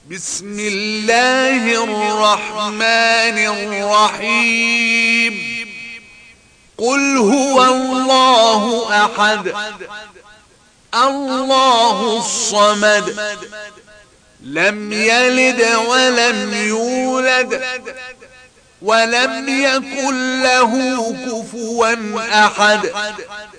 بسم الله الرحمن الرحيم قل هو الله أحد الله الصمد لم يلد ولم يولد ولم يكن له كفوا أحد